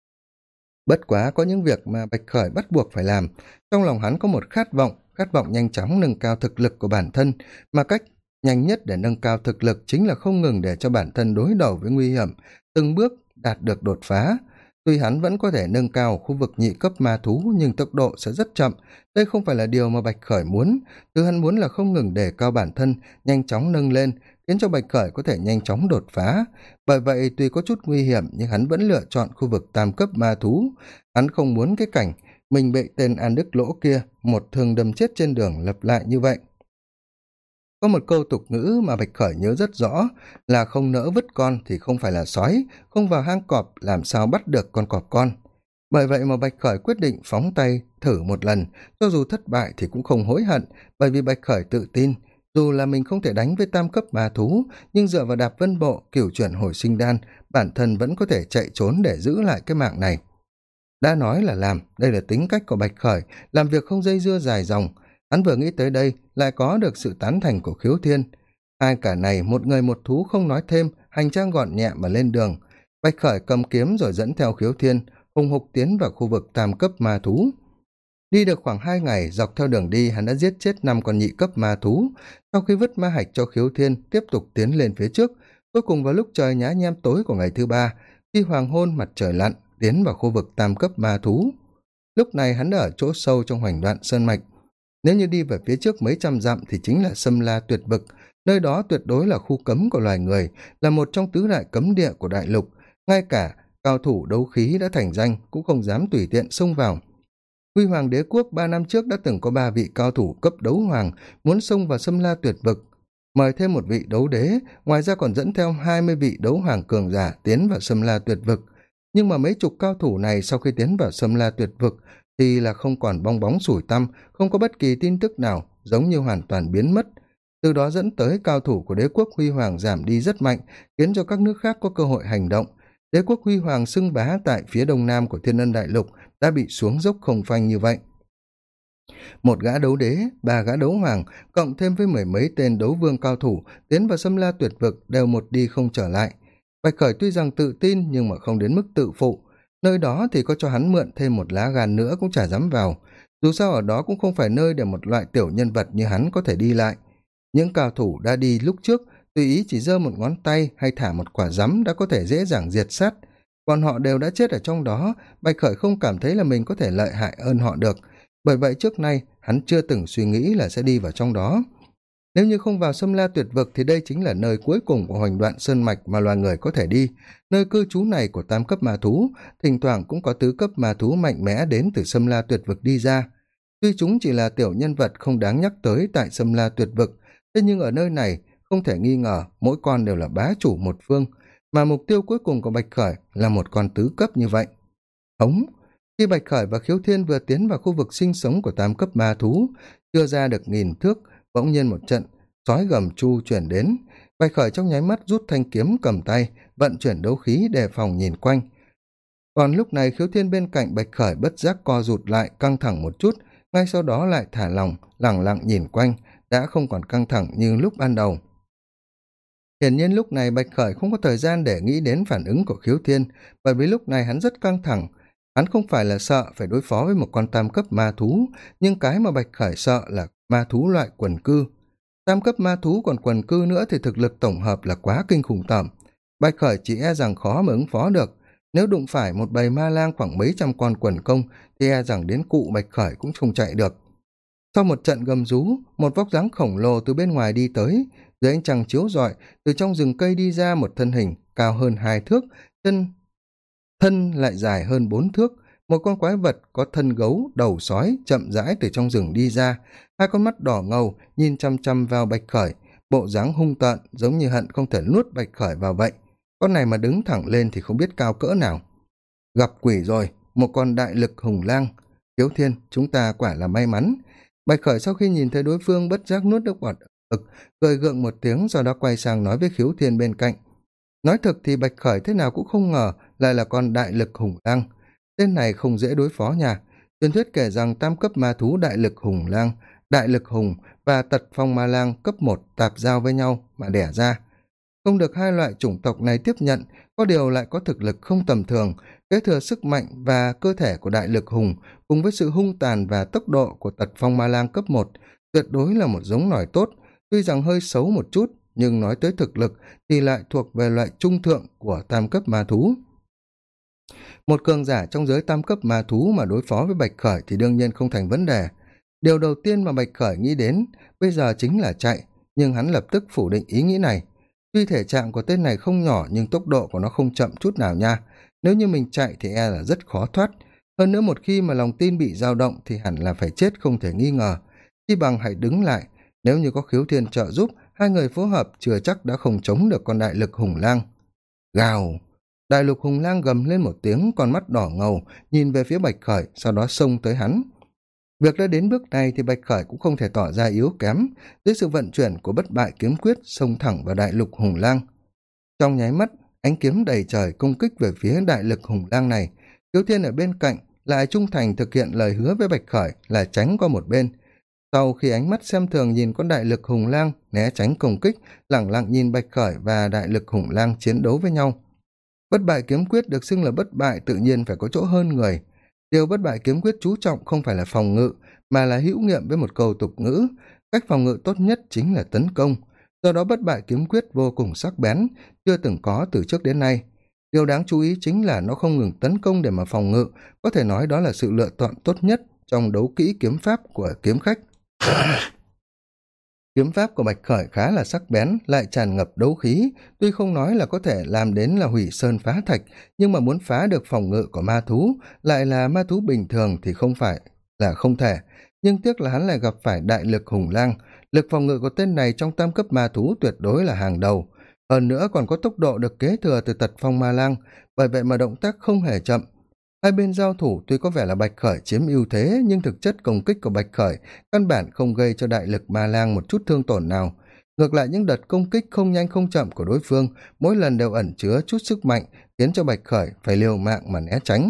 Bất quá có những việc mà Bạch Khởi bắt buộc phải làm, trong lòng hắn có một khát vọng nhanh chóng nâng cao thực lực của bản thân, mà cách nhanh nhất để nâng cao thực lực chính là không ngừng để cho bản thân đối đầu với nguy hiểm, từng bước đạt được đột phá. Tuy hắn vẫn có thể nâng cao khu vực nhị cấp ma thú nhưng tốc độ sẽ rất chậm, đây không phải là điều mà Bạch Khởi muốn. Thứ hắn muốn là không ngừng đề cao bản thân, nhanh chóng nâng lên, khiến cho Bạch Khởi có thể nhanh chóng đột phá. Bởi vậy tuy có chút nguy hiểm nhưng hắn vẫn lựa chọn khu vực tam cấp ma thú. Hắn không muốn cái cảnh mình bị tên An Đức Lỗ kia một thương đâm chết trên đường lặp lại như vậy. Có một câu tục ngữ mà Bạch Khởi nhớ rất rõ là không nỡ vứt con thì không phải là sói, không vào hang cọp làm sao bắt được con cọp con. Bởi vậy mà Bạch Khởi quyết định phóng tay thử một lần, cho dù thất bại thì cũng không hối hận, bởi vì Bạch Khởi tự tin, dù là mình không thể đánh với tam cấp ma thú, nhưng dựa vào Đạp Vân Bộ, cửu chuyển hồi sinh đan, bản thân vẫn có thể chạy trốn để giữ lại cái mạng này. Đã nói là làm, đây là tính cách của Bạch Khởi, làm việc không dây dưa dài dòng. Hắn vừa nghĩ tới đây, lại có được sự tán thành của Khiếu Thiên. Hai cả này, một người một thú không nói thêm, hành trang gọn nhẹ mà lên đường. Bạch Khởi cầm kiếm rồi dẫn theo Khiếu Thiên, hùng hục tiến vào khu vực tam cấp ma thú. Đi được khoảng 2 ngày, dọc theo đường đi hắn đã giết chết 5 con nhị cấp ma thú. Sau khi vứt ma hạch cho Khiếu Thiên, tiếp tục tiến lên phía trước. Cuối cùng vào lúc trời nhá nhem tối của ngày thứ 3, khi hoàng hôn mặt trời lặn, tiến vào khu vực tam cấp ma thú. Lúc này hắn đã ở chỗ sâu trong hoành đoạn sơn mạch. Nếu như đi về phía trước mấy trăm dặm thì chính là Sâm La Tuyệt Vực, nơi đó tuyệt đối là khu cấm của loài người, là một trong tứ đại cấm địa của đại lục. Ngay cả cao thủ đấu khí đã thành danh cũng không dám tùy tiện xông vào. Huy Hoàng Đế Quốc 3 năm trước đã từng có 3 vị cao thủ cấp đấu hoàng muốn xông vào Sâm La Tuyệt Vực, mời thêm một vị đấu đế, ngoài ra còn dẫn theo 20 vị đấu hoàng cường giả tiến vào Sâm La Tuyệt Vực. Nhưng mà mấy chục cao thủ này sau khi tiến vào Sâm La Tuyệt Vực thì là không còn bong bóng sủi tăm, không có bất kỳ tin tức nào, giống như hoàn toàn biến mất. Từ đó dẫn tới cao thủ của đế quốc Huy Hoàng giảm đi rất mạnh, khiến cho các nước khác có cơ hội hành động. Đế quốc Huy Hoàng xưng bá tại phía đông nam của Thiên Ân Đại Lục đã bị xuống dốc không phanh như vậy. Một gã đấu đế, 3 gã đấu hoàng, cộng thêm với 10 mấy tên đấu vương cao thủ tiến vào Sâm La Tuyệt Vực đều một đi không trở lại. Bạch Khởi tuy rằng tự tin nhưng mà không đến mức tự phụ. Nơi đó thì có cho hắn mượn thêm một lá gan nữa cũng chả dám vào. Dù sao ở đó cũng không phải nơi để một loại tiểu nhân vật như hắn có thể đi lại. Những cao thủ đã đi lúc trước, tùy ý chỉ giơ một ngón tay hay thả một quả rắm đã có thể dễ dàng diệt sát. Còn họ đều đã chết ở trong đó, Bạch Khởi không cảm thấy là mình có thể lợi hại hơn họ được. Bởi vậy trước nay hắn chưa từng suy nghĩ là sẽ đi vào trong đó. Nếu như không vào Sâm La Tuyệt Vực thì đây chính là nơi cuối cùng của hoành đoạn sơn mạch mà loài người có thể đi. Nơi cư trú này của tam cấp ma thú, thỉnh thoảng cũng có tứ cấp ma thú mạnh mẽ đến từ Sâm La Tuyệt Vực đi ra. Tuy chúng chỉ là tiểu nhân vật không đáng nhắc tới tại Sâm La Tuyệt Vực, thế nhưng ở nơi này không thể nghi ngờ mỗi con đều là bá chủ một phương, mà mục tiêu cuối cùng của Bạch Khởi là một con tứ cấp như vậy. Hống! Khi Bạch Khởi và Khiếu Thiên vừa tiến vào khu vực sinh sống của tam cấp ma thú, chưa ra được 1000 thước, bỗng nhiên một trận sói gầm chu chuyển đến. Bạch Khởi trong nháy mắt rút thanh kiếm cầm tay, vận chuyển đấu khí đề phòng nhìn quanh. Còn lúc này Khiếu Thiên bên cạnh Bạch Khởi bất giác co rụt lại, căng thẳng một chút, ngay sau đó lại thả lỏng, lẳng lặng nhìn quanh, đã không còn căng thẳng như lúc ban đầu. Hiển nhiên lúc này Bạch Khởi không có thời gian để nghĩ đến phản ứng của Khiếu Thiên, bởi vì lúc này hắn rất căng thẳng. Hắn không phải là sợ phải đối phó với một con tam cấp ma thú, nhưng cái mà Bạch Khởi sợ là ma thú loại quần cư. Tam cấp ma thú còn quần cư nữa thì thực lực tổng hợp là quá kinh khủng tởm. Bạch Khởi chỉ e rằng khó mà ứng phó được. Nếu đụng phải một bầy ma lang khoảng mấy trăm con quần công thì e rằng đến cụ Bạch Khởi cũng không chạy được. Sau một trận gầm rú, một vóc dáng khổng lồ từ bên ngoài đi tới. Dưới ánh trăng chiếu rọi, từ trong rừng cây đi ra một thân hình cao hơn 2 thước, thân lại dài hơn 4 thước. Một con quái vật có thân gấu, đầu sói chậm rãi từ trong rừng đi ra. 2 con mắt đỏ ngầu nhìn chăm chăm vào Bạch Khởi, bộ dáng hung tợn giống như hận không thể nuốt Bạch Khởi vào vậy. Con này mà đứng thẳng lên thì không biết cao cỡ nào. Gặp quỷ rồi, một con đại lực hùng lang. Khiếu Thiên, chúng ta quả là may mắn. Bạch Khởi sau khi nhìn thấy đối phương bất giác nuốt nước bọt cười gượng một tiếng, sau đó quay sang nói với Khiếu Thiên bên cạnh. Nói thực thì Bạch Khởi thế nào cũng không ngờ lại là con đại lực hùng lang. Tên này không dễ đối phó nha. Truyền thuyết kể rằng tam cấp ma thú đại lực hùng lang, đại lực hùng và tật phong ma lang cấp 1 tạp giao với nhau mà đẻ ra. Không được hai loại chủng tộc này tiếp nhận, có điều lại có thực lực không tầm thường, kế thừa sức mạnh và cơ thể của đại lực hùng cùng với sự hung tàn và tốc độ của tật phong ma lang cấp 1, tuyệt đối là một giống nòi tốt. Tuy rằng hơi xấu một chút, nhưng nói tới thực lực thì lại thuộc về loại trung thượng của tam cấp ma thú. Một cường giả trong giới tam cấp ma thú mà đối phó với Bạch Khởi thì đương nhiên không thành vấn đề. Điều đầu tiên mà Bạch Khởi nghĩ đến bây giờ chính là chạy, nhưng hắn lập tức phủ định ý nghĩ này. Tuy thể trạng của tên này không nhỏ nhưng tốc độ của nó không chậm chút nào nha. Nếu như mình chạy thì e là rất khó thoát. Hơn nữa một khi mà lòng tin bị dao động thì hẳn là phải chết không thể nghi ngờ. Chi bằng hãy đứng lại. Nếu như có Khiếu Thiên trợ giúp, hai người phối hợp chưa chắc đã không chống được con đại lực hùng lang. Gào! Đại lục hùng lang gầm lên một tiếng, con mắt đỏ ngầu, nhìn về phía Bạch Khởi, sau đó xông tới hắn. Việc đã đến bước này thì Bạch Khởi cũng không thể tỏ ra yếu kém, dưới sự vận chuyển của bất bại kiếm quyết xông thẳng vào đại lục hùng lang. Trong nháy mắt, ánh kiếm đầy trời công kích về phía đại lực hùng lang này. Khiếu Thiên ở bên cạnh lại trung thành thực hiện lời hứa với Bạch Khởi là tránh qua một bên. Sau khi ánh mắt xem thường nhìn con đại lực hùng lang né tránh công kích, lẳng lặng nhìn Bạch Khởi và đại lực hùng lang chiến đấu với nhau. Bất bại kiếm quyết được xưng là bất bại tự nhiên phải có chỗ hơn người. Điều bất bại kiếm quyết chú trọng không phải là phòng ngự, mà là hữu nghiệm với một câu tục ngữ. Cách phòng ngự tốt nhất chính là tấn công. Do đó bất bại kiếm quyết vô cùng sắc bén, chưa từng có từ trước đến nay. Điều đáng chú ý chính là nó không ngừng tấn công để mà phòng ngự, có thể nói đó là sự lựa chọn tốt nhất trong đấu kỹ kiếm pháp của kiếm khách. Kiếm pháp của Bạch Khởi khá là sắc bén, lại tràn ngập đấu khí, tuy không nói là có thể làm đến là hủy sơn phá thạch, nhưng mà muốn phá được phòng ngự của ma thú, lại là ma thú bình thường thì không phải là không thể. Nhưng tiếc là hắn lại gặp phải đại lực hùng lang, lực phòng ngự của tên này trong tam cấp ma thú tuyệt đối là hàng đầu. Hơn nữa còn có tốc độ được kế thừa từ tật phong ma lang, bởi vậy mà động tác không hề chậm. Hai bên giao thủ tuy có vẻ là Bạch Khởi chiếm ưu thế, nhưng thực chất công kích của Bạch Khởi căn bản không gây cho đại lực ma lang một chút thương tổn nào. Ngược lại những đợt công kích không nhanh không chậm của đối phương mỗi lần đều ẩn chứa chút sức mạnh, khiến cho Bạch Khởi phải liều mạng mà né tránh.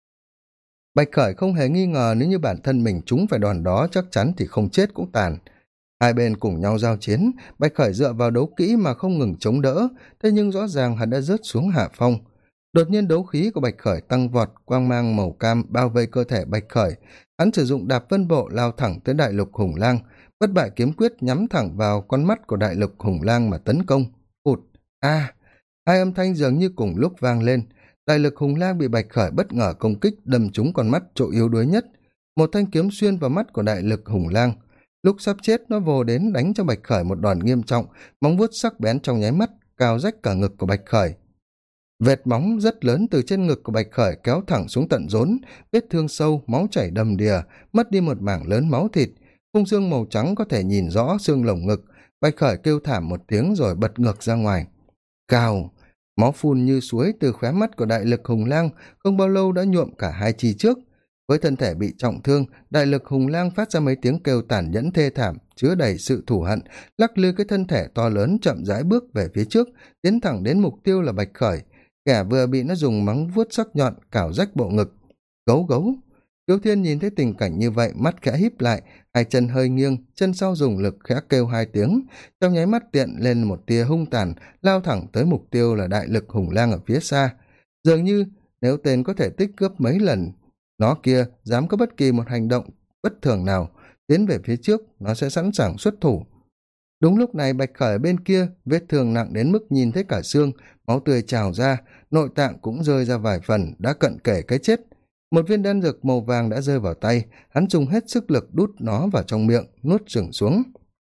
Bạch Khởi không hề nghi ngờ nếu như bản thân mình trúng phải đòn đó chắc chắn thì không chết cũng tàn. Hai bên cùng nhau giao chiến, Bạch Khởi dựa vào đấu kỹ mà không ngừng chống đỡ, thế nhưng rõ ràng hắn đã rớt xuống hạ phong. Đột nhiên đấu khí của Bạch Khởi tăng vọt, quang mang màu cam bao vây cơ thể Bạch Khởi. Hắn sử dụng đạp vân bộ lao thẳng tới đại lục hùng lang, bất bại kiếm quyết nhắm thẳng vào con mắt của đại lục hùng lang mà tấn công. Ụt! A! Hai âm thanh dường như cùng lúc vang lên. Đại lực hùng lang bị Bạch Khởi bất ngờ công kích đâm trúng con mắt chỗ yếu đuối nhất. Một thanh kiếm xuyên vào mắt của đại lực hùng lang. Lúc sắp chết nó vồ đến đánh cho Bạch Khởi một đòn nghiêm trọng, móng vuốt sắc bén trong nháy mắt cào rách cả ngực của Bạch Khởi. Vệt móng rất lớn từ trên ngực của Bạch Khởi kéo thẳng xuống tận rốn, vết thương sâu, máu chảy đầm đìa, mất đi một mảng lớn máu thịt, khung xương màu trắng có thể nhìn rõ xương lồng ngực. Bạch Khởi kêu thảm một tiếng rồi bật ngược ra ngoài. Cào! Máu phun như suối từ khóe mắt của đại lực hùng lang, không bao lâu đã nhuộm cả hai chi trước. Với thân thể bị trọng thương, đại lực hùng lang phát ra mấy tiếng kêu tàn nhẫn thê thảm, chứa đầy sự thù hận, lắc lư cái thân thể to lớn chậm rãi bước về phía trước, tiến thẳng đến mục tiêu là Bạch Khởi. Kẻ vừa bị nó dùng móng vuốt sắc nhọn cào rách bộ ngực. Gấu gấu! Khiếu Thiên nhìn thấy tình cảnh như vậy, mắt khẽ híp lại, hai chân hơi nghiêng, chân sau dùng lực khẽ kêu hai tiếng, trong nháy mắt tiện lên một tia hung tàn, lao thẳng tới mục tiêu là đại lực hùng lang ở phía xa. Dường như nếu tên có thể tích gấp mấy lần nó kia dám có bất kỳ một hành động bất thường nào tiến về phía trước, nó sẽ sẵn sàng xuất thủ. Đúng lúc này Bạch Khởi bên kia vết thương nặng đến mức nhìn thấy cả xương, máu tươi trào ra, nội tạng cũng rơi ra vài phần, đã cận kề cái chết. Một viên đan dược màu vàng đã rơi vào tay, hắn dùng hết sức lực đút nó vào trong miệng, nuốt chửng xuống.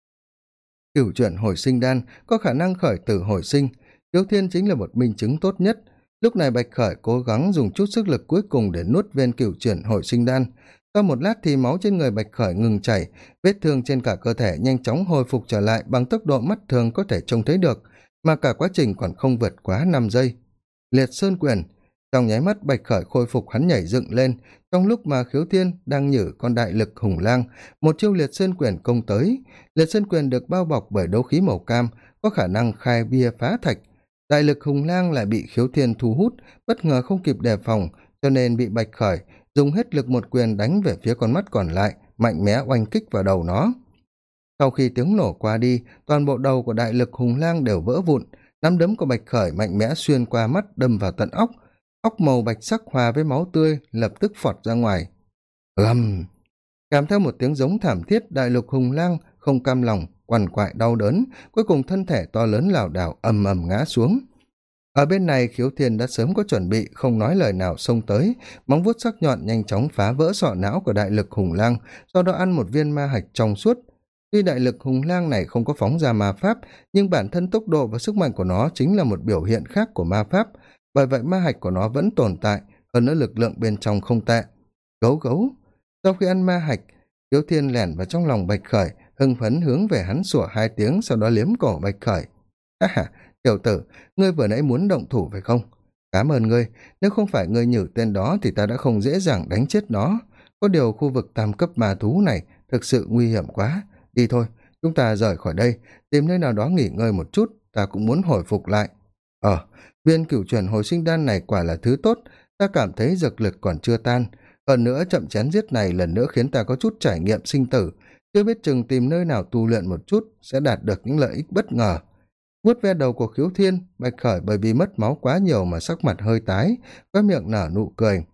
Cửu chuyển hồi sinh đan có khả năng khởi tử hồi sinh, Khiếu Thiên chính là một minh chứng tốt nhất. Lúc này Bạch Khởi cố gắng dùng chút sức lực cuối cùng để nuốt viên cửu chuyển hồi sinh đan. Sau một lát thì máu trên người Bạch Khởi ngừng chảy, vết thương trên cả cơ thể nhanh chóng hồi phục trở lại bằng tốc độ mắt thường có thể trông thấy được, mà cả quá trình còn không vượt quá 5 giây. Liệt Sơn Quyền! Trong nháy mắt Bạch Khởi khôi phục, hắn nhảy dựng lên, trong lúc mà Khiếu Thiên đang nhử con đại lực hùng lang, một chiêu Liệt Sơn Quyền công tới. Liệt Sơn Quyền được bao bọc bởi đấu khí màu cam, có khả năng khai bia phá thạch. Đại lực hùng lang lại bị Khiếu Thiên thu hút, bất ngờ không kịp đề phòng, cho nên bị Bạch Khởi dùng hết lực một quyền đánh về phía con mắt còn lại, mạnh mẽ oanh kích vào đầu nó. Sau khi tiếng nổ qua đi, toàn bộ đầu của đại lực hùng lang đều vỡ vụn, nắm đấm của Bạch Khởi mạnh mẽ xuyên qua mắt đâm vào tận óc, óc màu bạch sắc hòa với máu tươi lập tức phọt ra ngoài. Ầm! Kèm theo một tiếng giống thảm thiết, đại lực hùng lang không cam lòng, quằn quại đau đớn, cuối cùng thân thể to lớn lảo đảo ầm ầm ngã xuống. Ở bên này Khiếu Thiên đã sớm có chuẩn bị, không nói lời nào xông tới, móng vuốt sắc nhọn nhanh chóng phá vỡ sọ não của đại lực hùng lang, sau đó ăn một viên ma hạch trong suốt. Tuy đại lực hùng lang này không có phóng ra ma pháp, nhưng bản thân tốc độ và sức mạnh của nó chính là một biểu hiện khác của ma pháp, bởi vậy ma hạch của nó vẫn tồn tại, hơn nữa lực lượng bên trong không tệ. Gấu gấu. Sau khi ăn ma hạch, Khiếu Thiên lẻn vào trong lòng Bạch Khởi, hưng phấn hướng về hắn sủa 2 tiếng, sau đó liếm cổ Bạch Khởi. Ha ha, tiểu tử, ngươi vừa nãy muốn động thủ phải không? Cảm ơn ngươi, nếu không phải ngươi nhử tên đó thì ta đã không dễ dàng đánh chết nó. Có điều khu vực tam cấp ma thú này thực sự nguy hiểm quá. Đi thôi, chúng ta rời khỏi đây, tìm nơi nào đó nghỉ ngơi một chút, ta cũng muốn hồi phục lại. Viên cửu chuyển hồi sinh đan này quả là thứ tốt, ta cảm thấy dược lực còn chưa tan. Hơn nữa chậm chén giết này lần nữa khiến ta có chút trải nghiệm sinh tử, chưa biết chừng tìm nơi nào tu luyện một chút sẽ đạt được những lợi ích bất ngờ. Vuốt ve đầu của Khiếu Thiên, Bạch Khởi bởi vì mất máu quá nhiều mà sắc mặt hơi tái, khóe miệng nở nụ cười.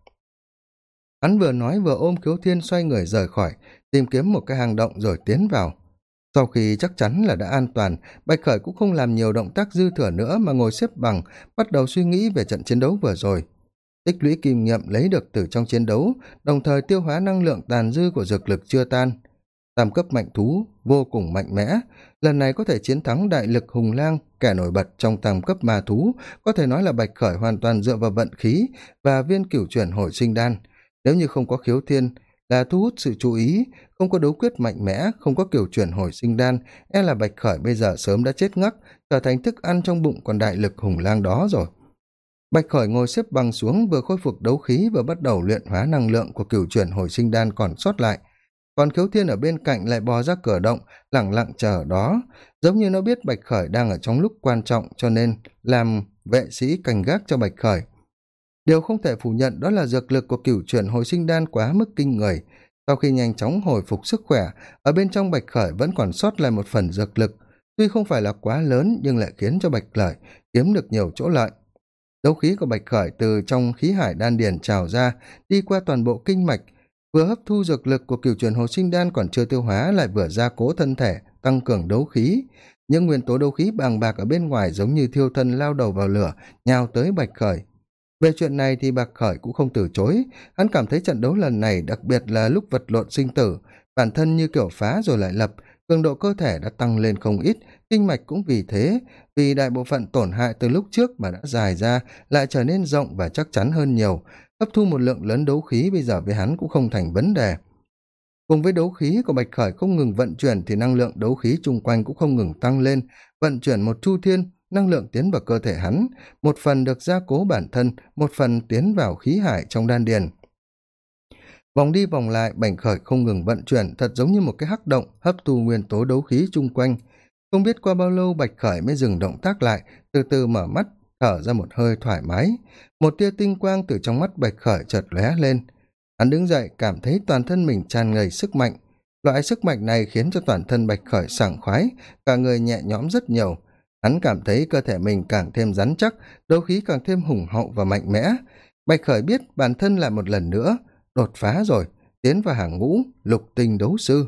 Hắn vừa nói vừa ôm Khiếu Thiên xoay người rời khỏi, tìm kiếm một cái hang động rồi tiến vào. Sau khi chắc chắn là đã an toàn, Bạch Khởi cũng không làm nhiều động tác dư thừa nữa mà ngồi xếp bằng, bắt đầu suy nghĩ về trận chiến đấu vừa rồi. Tích lũy kinh nghiệm lấy được từ trong chiến đấu, đồng thời tiêu hóa năng lượng tàn dư của dược lực chưa tan. Tam cấp mạnh thú, vô cùng mạnh mẽ, lần này có thể chiến thắng đại lực hùng lang, kẻ nổi bật trong tam cấp ma thú, có thể nói là Bạch Khởi hoàn toàn dựa vào vận khí và viên cửu chuyển hồi sinh đan. Nếu như không có Khiếu Thiên là thu hút sự chú ý, không có đấu quyết mạnh mẽ, không có cửu chuyển hồi sinh đan, e là Bạch Khởi bây giờ sớm đã chết ngắc, trở thành thức ăn trong bụng con đại lực hùng lang đó rồi. Bạch Khởi ngồi xếp bằng xuống, vừa khôi phục đấu khí vừa bắt đầu luyện hóa năng lượng của cửu chuyển hồi sinh đan còn sót lại. Còn Khiếu Thiên ở bên cạnh lại bò ra cửa động, lẳng lặng chờ đó, giống như nó biết Bạch Khởi đang ở trong lúc quan trọng cho nên làm vệ sĩ canh gác cho Bạch Khởi. Điều không thể phủ nhận đó là dược lực của cửu chuyển hồi sinh đan quá mức kinh người. Sau khi nhanh chóng hồi phục sức khỏe, ở bên trong Bạch Khởi vẫn còn sót lại một phần dược lực, tuy không phải là quá lớn nhưng lại khiến cho Bạch Khởi kiếm được nhiều chỗ lợi. Đấu khí của Bạch Khởi từ trong khí hải đan điền trào ra, đi qua toàn bộ kinh mạch, vừa hấp thu dược lực của cửu chuyển hồi sinh đan còn chưa tiêu hóa, lại vừa gia cố thân thể, tăng cường đấu khí. Những nguyên tố đấu khí bàng bạc ở bên ngoài giống như thiêu thân lao đầu vào lửa, nhào tới Bạch Khởi. Về chuyện này thì Bạch Khởi cũng không từ chối, hắn cảm thấy trận đấu lần này, đặc biệt là lúc vật lộn sinh tử, bản thân như kiểu phá rồi lại lập, cường độ cơ thể đã tăng lên không ít, kinh mạch cũng vì thế, vì đại bộ phận tổn hại từ lúc trước mà đã dài ra, lại trở nên rộng và chắc chắn hơn nhiều, hấp thu một lượng lớn đấu khí bây giờ với hắn cũng không thành vấn đề. Cùng với đấu khí của Bạch Khởi không ngừng vận chuyển thì năng lượng đấu khí chung quanh cũng không ngừng tăng lên, vận chuyển một chu thiên, năng lượng tiến vào cơ thể hắn, một phần được gia cố bản thân, một phần tiến vào khí hải trong đan điền. Vòng đi vòng lại, Bạch Khởi không ngừng vận chuyển, thật giống như một cái hắc động hấp thu nguyên tố đấu khí chung quanh. Không biết qua bao lâu Bạch Khởi mới dừng động tác lại, từ từ mở mắt, thở ra một hơi thoải mái. Một tia tinh quang từ trong mắt Bạch Khởi chợt lóe lên. Hắn đứng dậy, cảm thấy toàn thân mình tràn ngđầy sức mạnh. Loại sức mạnh này khiến cho toàn thân Bạch Khởi sảng khoái, cả người nhẹ nhõm rất nhiều. Hắn cảm thấy cơ thể mình càng thêm rắn chắc, đấu khí càng thêm hùng hậu và mạnh mẽ. Bạch Khởi biết bản thân lại một lần nữa đột phá rồi, tiến vào hàng ngũ lục tinh đấu sư.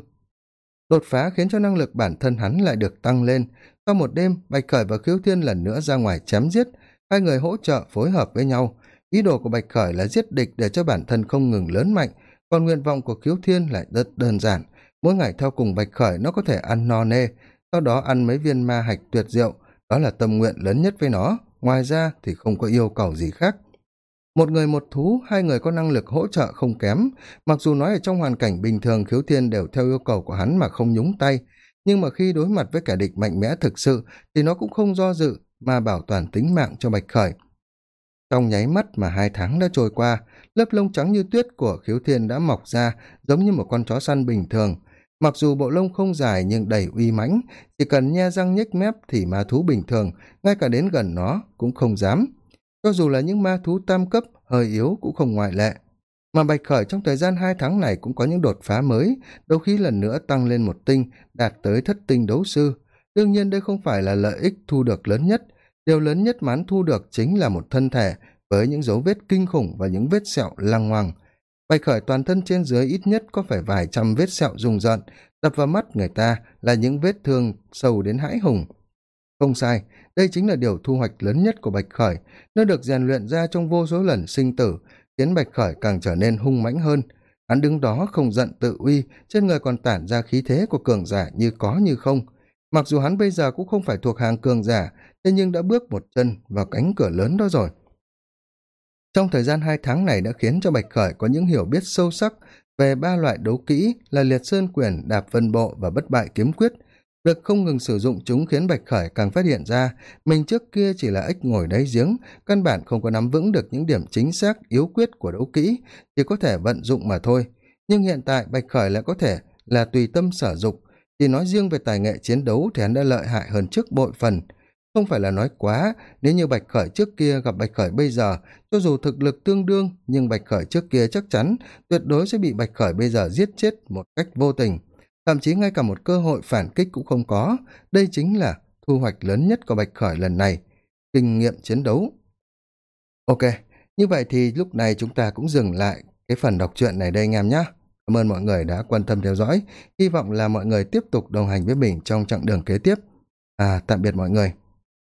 Đột phá khiến cho năng lực bản thân hắn lại được tăng lên. Sau một đêm, Bạch Khởi và Khiếu Thiên lần nữa ra ngoài chém giết, hai người hỗ trợ phối hợp với nhau. Ý đồ của Bạch Khởi là giết địch để cho bản thân không ngừng lớn mạnh, còn nguyện vọng của Khiếu Thiên lại rất đơn giản, mỗi ngày theo cùng Bạch Khởi nó có thể ăn no nê, sau đó ăn mấy viên ma hạch tuyệt diệu, đó là tâm nguyện lớn nhất với nó, ngoài ra thì không có yêu cầu gì khác. Một người một thú, hai người có năng lực hỗ trợ không kém, mặc dù nói ở trong hoàn cảnh bình thường Khiếu Thiên đều theo yêu cầu của hắn mà không nhúng tay, nhưng mà khi đối mặt với kẻ địch mạnh mẽ thực sự thì nó cũng không do dự mà bảo toàn tính mạng cho Bạch Khởi. Trong nháy mắt mà 2 tháng đã trôi qua, lớp lông trắng như tuyết của Khiếu Thiên đã mọc ra giống như một con chó săn bình thường. Mặc dù bộ lông không dài nhưng đầy uy mãnh, chỉ cần nhe răng nhếch mép thì ma thú bình thường, ngay cả đến gần nó cũng không dám. Cho dù là những ma thú tam cấp, hơi yếu cũng không ngoại lệ. Mà Bạch Khởi trong thời gian 2 tháng này cũng có những đột phá mới, đấu khí lần nữa tăng lên 1 tinh, đạt tới thất tinh đấu sư. Đương nhiên đây không phải là lợi ích thu được lớn nhất, điều lớn nhất mà hắn thu được chính là một thân thể với những dấu vết kinh khủng và những vết sẹo lăng ngoằng. Bạch Khởi toàn thân trên dưới ít nhất có phải vài trăm vết sẹo rùng rợn, đập vào mắt người ta là những vết thương sâu đến hãi hùng. Không sai, đây chính là điều thu hoạch lớn nhất của Bạch Khởi, nó được rèn luyện ra trong vô số lần sinh tử, khiến Bạch Khởi càng trở nên hung mãnh hơn. Hắn đứng đó không giận tự uy, trên người còn tản ra khí thế của cường giả như có như không. Mặc dù hắn bây giờ cũng không phải thuộc hàng cường giả, thế nhưng đã bước một chân vào cánh cửa lớn đó rồi. Trong thời gian 2 tháng này đã khiến cho Bạch Khởi có những hiểu biết sâu sắc về 3 loại đấu kỹ là liệt sơn quyền, đạp vân bộ và bất bại kiếm quyết. Việc không ngừng sử dụng chúng khiến Bạch Khởi càng phát hiện ra mình trước kia chỉ là ếch ngồi đáy giếng, căn bản không có nắm vững được những điểm chính xác yếu quyết của đấu kỹ, chỉ có thể vận dụng mà thôi. Nhưng hiện tại Bạch Khởi lại có thể là tùy tâm sở dục, chỉ nói riêng về tài nghệ chiến đấu thì hắn đã lợi hại hơn trước bội phần. Không phải là nói quá, nếu như Bạch Khởi trước kia gặp Bạch Khởi bây giờ, cho dù thực lực tương đương, nhưng Bạch Khởi trước kia chắc chắn tuyệt đối sẽ bị Bạch Khởi bây giờ giết chết một cách vô tình. Thậm chí ngay cả một cơ hội phản kích cũng không có. Đây chính là thu hoạch lớn nhất của Bạch Khởi lần này, kinh nghiệm chiến đấu. Ok, như vậy thì lúc này chúng ta cũng dừng lại cái phần đọc truyện này đây anh em nhé. Cảm ơn mọi người đã quan tâm theo dõi. Hy vọng là mọi người tiếp tục đồng hành với mình trong chặng đường kế tiếp. Tạm biệt mọi người.